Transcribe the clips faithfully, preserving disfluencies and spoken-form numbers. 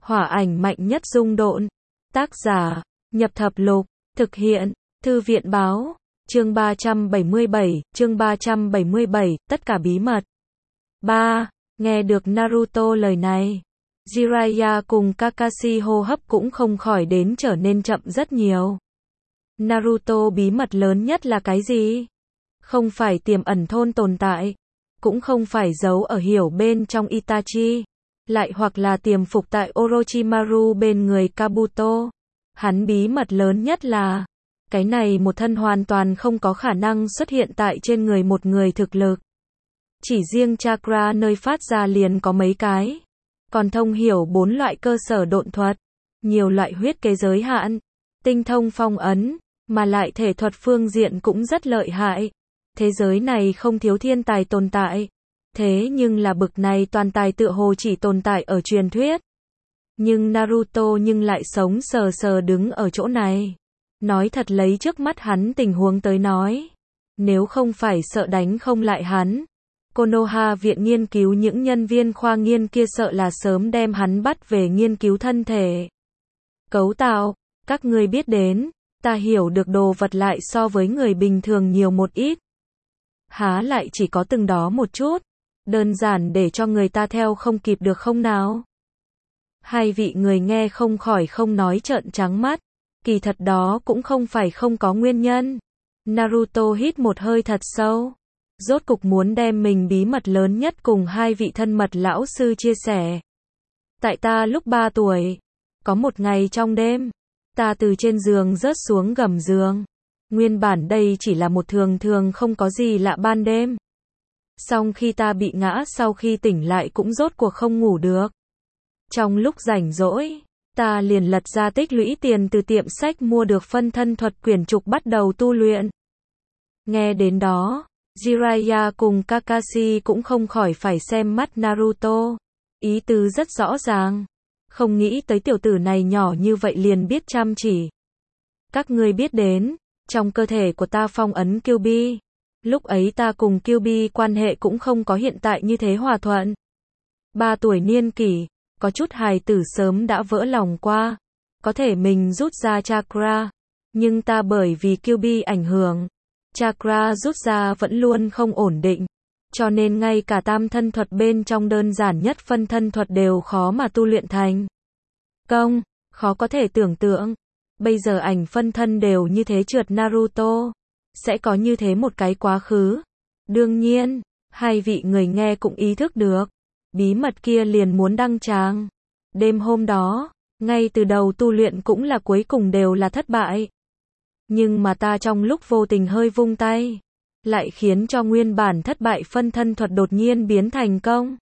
Hỏa ảnh mạnh nhất dung độn. Tác giả, Nhập Thập Lục. Thực hiện, Thư viện Báo. Chương ba trăm bảy mươi bảy, chương ba trăm bảy mươi bảy, tất cả bí mật. ba. Nghe được Naruto lời này, Jiraiya cùng Kakashi hô hấp cũng không khỏi đến trở nên chậm rất nhiều. Naruto, bí mật lớn nhất là cái gì? Không phải tiềm ẩn thôn tồn tại, cũng không phải giấu ở hiểu bên trong Itachi, lại hoặc là tiềm phục tại Orochimaru bên người Kabuto. Hắn bí mật lớn nhất là, cái này một thân hoàn toàn không có khả năng xuất hiện tại trên người một người thực lực. Chỉ riêng chakra nơi phát ra liền có mấy cái, còn thông hiểu bốn loại cơ sở độn thuật, nhiều loại huyết kế giới hạn, tinh thông phong ấn, mà lại thể thuật phương diện cũng rất lợi hại. Thế giới này không thiếu thiên tài tồn tại, thế nhưng là bực này toàn tài tựa hồ chỉ tồn tại ở truyền thuyết. Nhưng Naruto nhưng lại sống sờ sờ đứng ở chỗ này. Nói thật, lấy trước mắt hắn tình huống tới nói, nếu không phải sợ đánh không lại hắn, Konoha viện nghiên cứu những nhân viên khoa nghiên kia sợ là sớm đem hắn bắt về nghiên cứu thân thể cấu tạo. Các ngươi biết đến, ta hiểu được đồ vật lại so với người bình thường nhiều một ít. Há lại chỉ có từng đó một chút, đơn giản để cho người ta theo không kịp được không nào? Hai vị người nghe không khỏi không nói trợn trắng mắt, kỳ thật đó cũng không phải không có nguyên nhân. Naruto hít một hơi thật sâu, rốt cục muốn đem mình bí mật lớn nhất cùng hai vị thân mật lão sư chia sẻ. Tại ta lúc ba tuổi, có một ngày trong đêm, ta từ trên giường rớt xuống gầm giường. Nguyên bản đây chỉ là một thường thường không có gì lạ ban đêm. Song khi ta bị ngã, sau khi tỉnh lại cũng rốt cuộc không ngủ được. Trong lúc rảnh rỗi, ta liền lật ra tích lũy tiền từ tiệm sách mua được phân thân thuật quyển trục bắt đầu tu luyện. Nghe đến đó, Jiraiya cùng Kakashi cũng không khỏi phải xem mắt Naruto. Ý tứ rất rõ ràng. Không nghĩ tới tiểu tử này nhỏ như vậy liền biết chăm chỉ. Các ngươi biết đến, trong cơ thể của ta phong ấn Kyuubi. Lúc ấy ta cùng Kyuubi quan hệ cũng không có hiện tại như thế hòa thuận. Ba tuổi niên kỷ, có chút hài tử sớm đã vỡ lòng qua. Có thể mình rút ra chakra, nhưng ta bởi vì Kyuubi ảnh hưởng, chakra rút ra vẫn luôn không ổn định. Cho nên ngay cả tam thân thuật bên trong đơn giản nhất phân thân thuật đều khó mà tu luyện thành công. Khó có thể tưởng tượng, bây giờ ảnh phân thân đều như thế trượt Naruto, sẽ có như thế một cái quá khứ. Đương nhiên, hai vị người nghe cũng ý thức được, bí mật kia liền muốn đăng tràng. Đêm hôm đó, ngay từ đầu tu luyện cũng là cuối cùng đều là thất bại. Nhưng mà ta trong lúc vô tình hơi vung tay, lại khiến cho nguyên bản thất bại phân thân thuật đột nhiên biến thành công.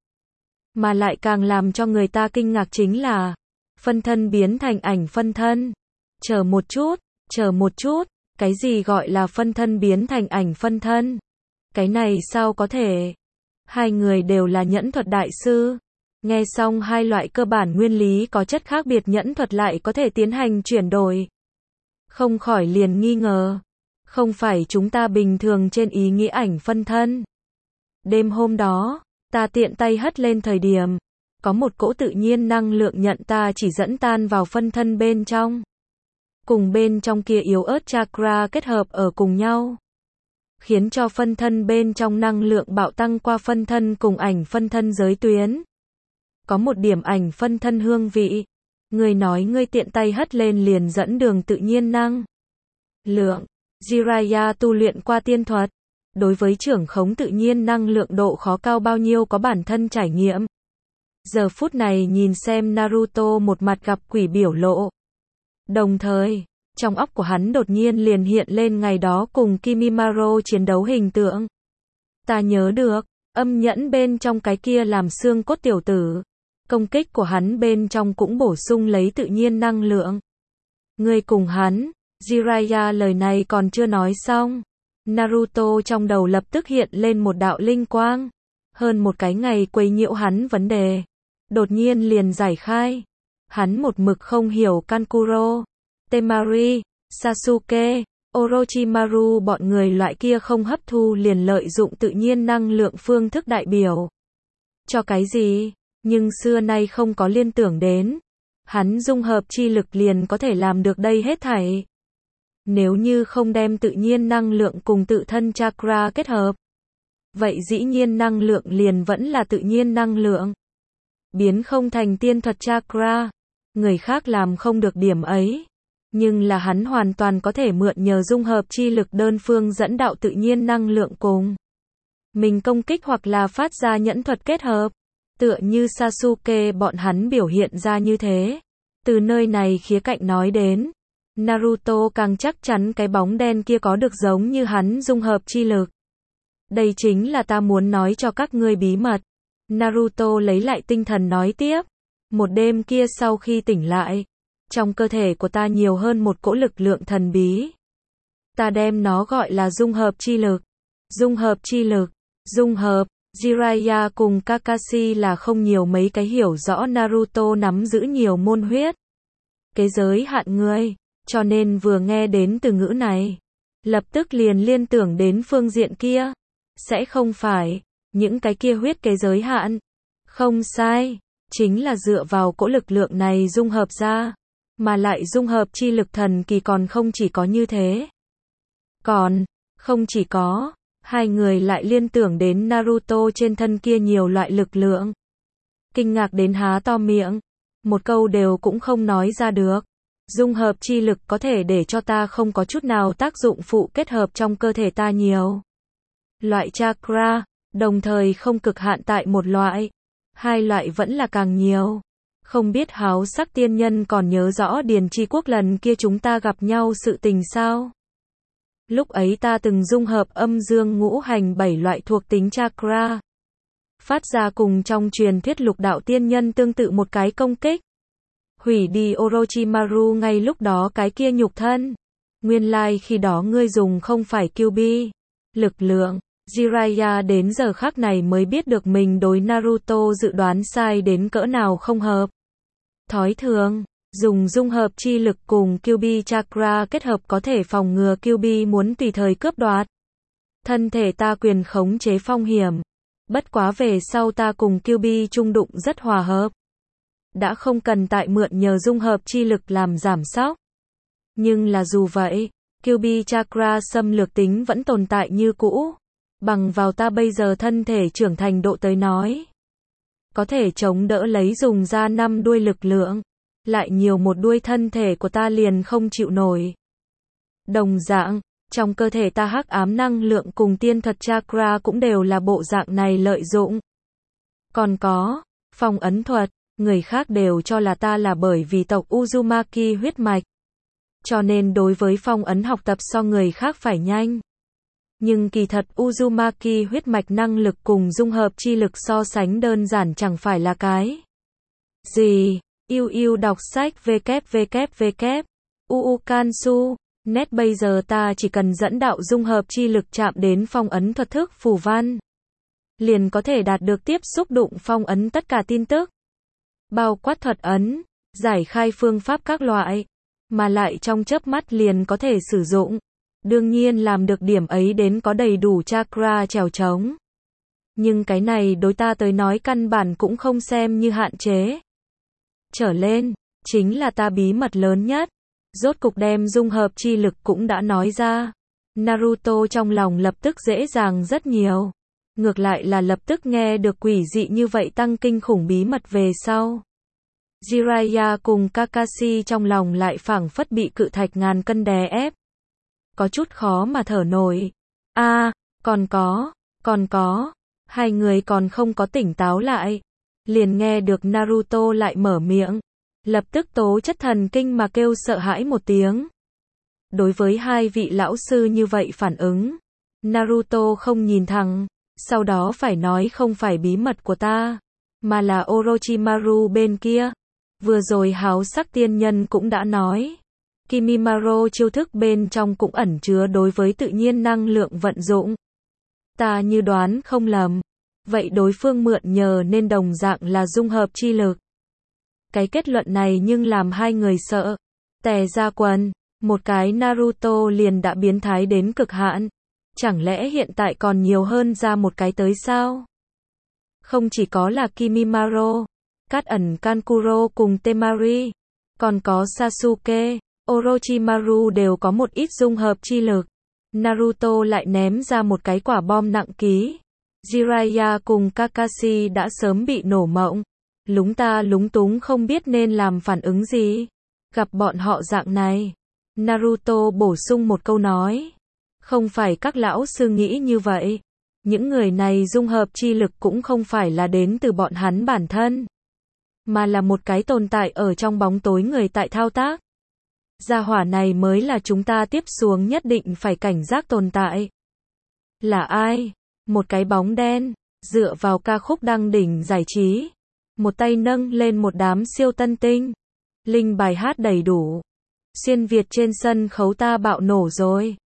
Mà lại càng làm cho người ta kinh ngạc chính là, phân thân biến thành ảnh phân thân. Chờ một chút, chờ một chút, cái gì gọi là phân thân biến thành ảnh phân thân? Cái này sao có thể? Hai người đều là nhẫn thuật đại sư. Nghe xong hai loại cơ bản nguyên lý có chất khác biệt nhẫn thuật lại có thể tiến hành chuyển đổi. Không khỏi liền nghi ngờ. Không phải chúng ta bình thường trên ý nghĩa ảnh phân thân. Đêm hôm đó, ta tiện tay hất lên thời điểm, có một cỗ tự nhiên năng lượng nhận ta chỉ dẫn tan vào phân thân bên trong. Cùng bên trong kia yếu ớt chakra kết hợp ở cùng nhau, khiến cho phân thân bên trong năng lượng bạo tăng qua phân thân cùng ảnh phân thân giới tuyến. Có một điểm ảnh phân thân hương vị. Người nói ngươi tiện tay hất lên liền dẫn đường tự nhiên năng lượng. Jiraiya tu luyện qua tiên thuật, đối với trưởng khống tự nhiên năng lượng độ khó cao bao nhiêu có bản thân trải nghiệm. Giờ phút này nhìn xem Naruto một mặt gặp quỷ biểu lộ. Đồng thời, trong óc của hắn đột nhiên liền hiện lên ngày đó cùng Kimimaro chiến đấu hình tượng. Ta nhớ được, âm nhẫn bên trong cái kia làm xương cốt tiểu tử, công kích của hắn bên trong cũng bổ sung lấy tự nhiên năng lượng. Ngươi cùng hắn, Jiraiya lời này còn chưa nói xong, Naruto trong đầu lập tức hiện lên một đạo linh quang. Hơn một cái ngày quấy nhiễu hắn vấn đề, đột nhiên liền giải khai. Hắn một mực không hiểu Kankuro, Temari, Sasuke, Orochimaru bọn người loại kia không hấp thu liền lợi dụng tự nhiên năng lượng phương thức đại biểu. Cho cái gì? Nhưng xưa nay không có liên tưởng đến. Hắn dung hợp chi lực liền có thể làm được đây hết thảy. Nếu như không đem tự nhiên năng lượng cùng tự thân chakra kết hợp, vậy dĩ nhiên năng lượng liền vẫn là tự nhiên năng lượng. Biến không thành tiên thuật chakra. Người khác làm không được điểm ấy. Nhưng là hắn hoàn toàn có thể mượn nhờ dung hợp chi lực đơn phương dẫn đạo tự nhiên năng lượng cùng mình công kích hoặc là phát ra nhẫn thuật kết hợp. Tựa như Sasuke bọn hắn biểu hiện ra như thế. Từ nơi này khía cạnh nói đến, Naruto càng chắc chắn cái bóng đen kia có được giống như hắn dung hợp chi lực. Đây chính là ta muốn nói cho các ngươi bí mật. Naruto lấy lại tinh thần nói tiếp. Một đêm kia sau khi tỉnh lại, trong cơ thể của ta nhiều hơn một cỗ lực lượng thần bí. Ta đem nó gọi là dung hợp chi lực. Dung hợp chi lực. Dung hợp. Jiraiya cùng Kakashi là không nhiều mấy cái hiểu rõ Naruto nắm giữ nhiều môn huyết. Cái giới hạn người. Cho nên vừa nghe đến từ ngữ này, lập tức liền liên tưởng đến phương diện kia. Sẽ không phải, những cái kia huyết kế giới hạn. Không sai, chính là dựa vào cỗ lực lượng này dung hợp ra. Mà lại dung hợp chi lực thần kỳ còn không chỉ có như thế. Còn, không chỉ có, hai người lại liên tưởng đến Naruto trên thân kia nhiều loại lực lượng. Kinh ngạc đến há to miệng, một câu đều cũng không nói ra được. Dung hợp chi lực có thể để cho ta không có chút nào tác dụng phụ kết hợp trong cơ thể ta nhiều loại chakra, đồng thời không cực hạn tại một loại. Hai loại vẫn là càng nhiều. Không biết háo sắc tiên nhân còn nhớ rõ Điền Chi Quốc lần kia chúng ta gặp nhau sự tình sao? Lúc ấy ta từng dung hợp âm dương ngũ hành bảy loại thuộc tính chakra. Phát ra cùng trong truyền thuyết lục đạo tiên nhân tương tự một cái công kích. Hủy đi Orochimaru ngay lúc đó cái kia nhục thân. Nguyên lai like khi đó ngươi dùng không phải Kyuubi. Lực lượng. Jiraiya đến giờ khắc này mới biết được mình đối Naruto dự đoán sai đến cỡ nào không hợp. Thói thường, dùng dung hợp chi lực cùng Kyuubi chakra kết hợp có thể phòng ngừa Kyuubi muốn tùy thời cướp đoạt. Thân thể ta quyền khống chế phong hiểm. Bất quá về sau ta cùng Kyuubi chung đụng rất hòa hợp. Đã không cần tại mượn nhờ dung hợp chi lực làm giảm sóc. Nhưng là dù vậy, Kyuubi chakra xâm lược tính vẫn tồn tại như cũ. Bằng vào ta bây giờ thân thể trưởng thành độ tới nói, có thể chống đỡ lấy dùng ra năm đuôi lực lượng. Lại nhiều một đuôi thân thể của ta liền không chịu nổi. Đồng dạng, trong cơ thể ta hắc ám năng lượng cùng tiên thuật chakra cũng đều là bộ dạng này lợi dụng. Còn có, phong ấn thuật, người khác đều cho là ta là bởi vì tộc Uzumaki huyết mạch. Cho nên đối với phong ấn học tập so người khác phải nhanh. Nhưng kỳ thật Uzumaki huyết mạch năng lực cùng dung hợp chi lực so sánh đơn giản chẳng phải là cái gì. Yêu yêu đọc sách www. Uukansu. Net bây giờ ta chỉ cần dẫn đạo dung hợp chi lực chạm đến phong ấn thuật thức phù văn. Liền có thể đạt được tiếp xúc đụng phong ấn tất cả tin tức. Bao quát thuật ấn, giải khai phương pháp các loại. Mà lại trong chớp mắt liền có thể sử dụng. Đương nhiên làm được điểm ấy đến có đầy đủ chakra trèo trống. Nhưng cái này đối ta tới nói căn bản cũng không xem như hạn chế. Trở lên, chính là ta bí mật lớn nhất. Rốt cục đem dung hợp chi lực cũng đã nói ra. Naruto trong lòng lập tức dễ dàng rất nhiều. Ngược lại là lập tức nghe được quỷ dị như vậy tăng kinh khủng bí mật về sau. Jiraiya cùng Kakashi trong lòng lại phảng phất bị cự thạch ngàn cân đè ép. Có chút khó mà thở nổi. A, à, còn có, còn có. Hai người còn không có tỉnh táo lại. Liền nghe được Naruto lại mở miệng. Lập tức tố chất thần kinh mà kêu sợ hãi một tiếng. Đối với hai vị lão sư như vậy phản ứng, Naruto không nhìn thẳng. Sau đó phải nói không phải bí mật của ta, mà là Orochimaru bên kia. Vừa rồi háo sắc tiên nhân cũng đã nói. Kimimaro chiêu thức bên trong cũng ẩn chứa đối với tự nhiên năng lượng vận dụng. Ta như đoán không lầm. Vậy đối phương mượn nhờ nên đồng dạng là dung hợp chi lực. Cái kết luận này nhưng làm hai người sợ. Tè ra quần. Một cái Naruto liền đã biến thái đến cực hạn. Chẳng lẽ hiện tại còn nhiều hơn ra một cái tới sao? Không chỉ có là Kimimaro, Cát ẩn Kankuro cùng Temari, Còn có Sasuke, Orochimaru đều có một ít dung hợp chi lực. Naruto lại ném ra một cái quả bom nặng ký. Jiraiya cùng Kakashi đã sớm bị nổ mộng. Lúng ta lúng túng không biết nên làm phản ứng gì. Gặp bọn họ dạng này. Naruto bổ sung một câu nói. Không phải các lão sư nghĩ như vậy. Những người này dung hợp chi lực cũng không phải là đến từ bọn hắn bản thân. Mà là một cái tồn tại ở trong bóng tối người tại thao tác. Gia hỏa này mới là chúng ta tiếp xuống nhất định phải cảnh giác tồn tại. Là ai? Một cái bóng đen, dựa vào ca khúc đăng đỉnh giải trí. Một tay nâng lên một đám siêu tân tinh. Linh bài hát đầy đủ. Xuyên Việt trên sân khấu ta bạo nổ rồi.